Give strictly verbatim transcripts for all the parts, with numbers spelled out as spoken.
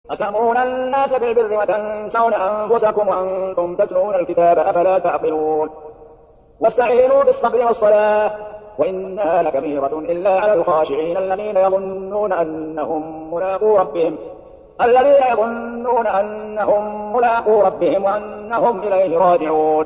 أتأمرون الناس بالبر وتنسون أنفسكم وأنتم تتلون الكتاب أفلا تعقلون واستعينوا بالصبر والصلاة وإنها لكبيرة إلا على الخاشعين الذين يظنون أنهم ملاقو ربهم الذين يظنون أنهم ملاقو ربهم وأنهم إليه راجعون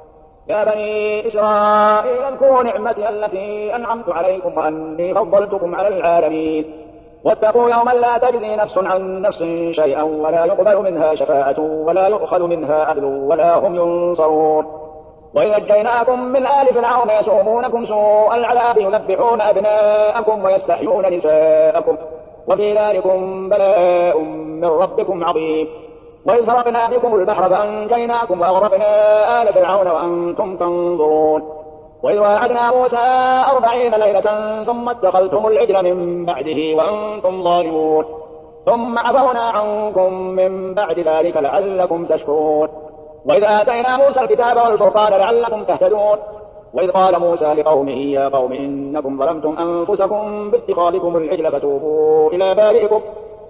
يا بني إسرائيل اذكروا نعمتي التي أنعمت عليكم وأني فضلتكم على العالمين واتقوا يوما لا تجزي نفس عن نفس شيئا ولا يقبل منها شفاعة ولا يؤخذ منها عدل ولا هم ينصرون وإذ نجيناكم من آل فرعون يسومونكم سوء العذاب يذبحون أبناءكم ويستحيون نساءكم وفي ذلكم بلاء من ربكم عظيم وإذ فرقنا بكم البحر فأنجيناكم وأغرقنا آل فرعون وأنتم تنظرون وإذ واعدنا موسى أربعين ليلة ثم اتخذتم العجل من بعده وأنتم ظالمون ثم عفونا عنكم من بعد ذلك لعلكم تشكرون وإذ آتينا موسى الكتاب والفرقان لعلكم تهتدون وإذ قال موسى لقومه يا قوم إنكم ظلمتم أنفسكم باتخاذكم العجل فتوبوا إلى بارئكم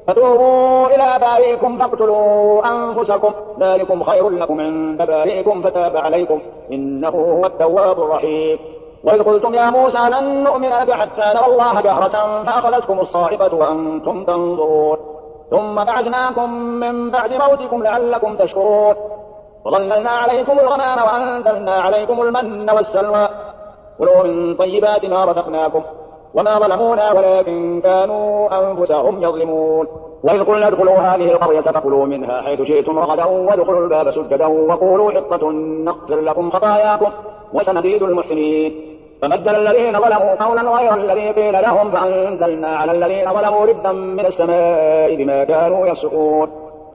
فتوبوا إلى بارئكم فاقتلوا أنفسكم ذلكم خير لكم عند بارئكم فتاب عليكم إنه هو التواب الرحيم وإذ قلتم يا موسى لن نؤمن لك حتى نرى الله جهرة فأخذتكم الصاعقة وأنتم تنظرون ثم بعثناكم من بعد موتكم لعلكم تشكرون وظللنا عليكم الغمام وأنزلنا عليكم المن والسلوى كلوا من طيبات ما رزقناكم وما ظلمونا ولكن كانوا أنفسهم يظلمون وإذ قلنا ادخلوا هذه القرية فكلوا منها حيث شئتم رغدا وادخلوا الباب سجدا وقولوا حطة نغفر لكم خطاياكم وسنزيد المحسنين فبدل الذين ظلموا قولا غير الذي قيل لهم فأنزلنا على الذين ظلموا رجزا من السماء بما كانوا يفسقون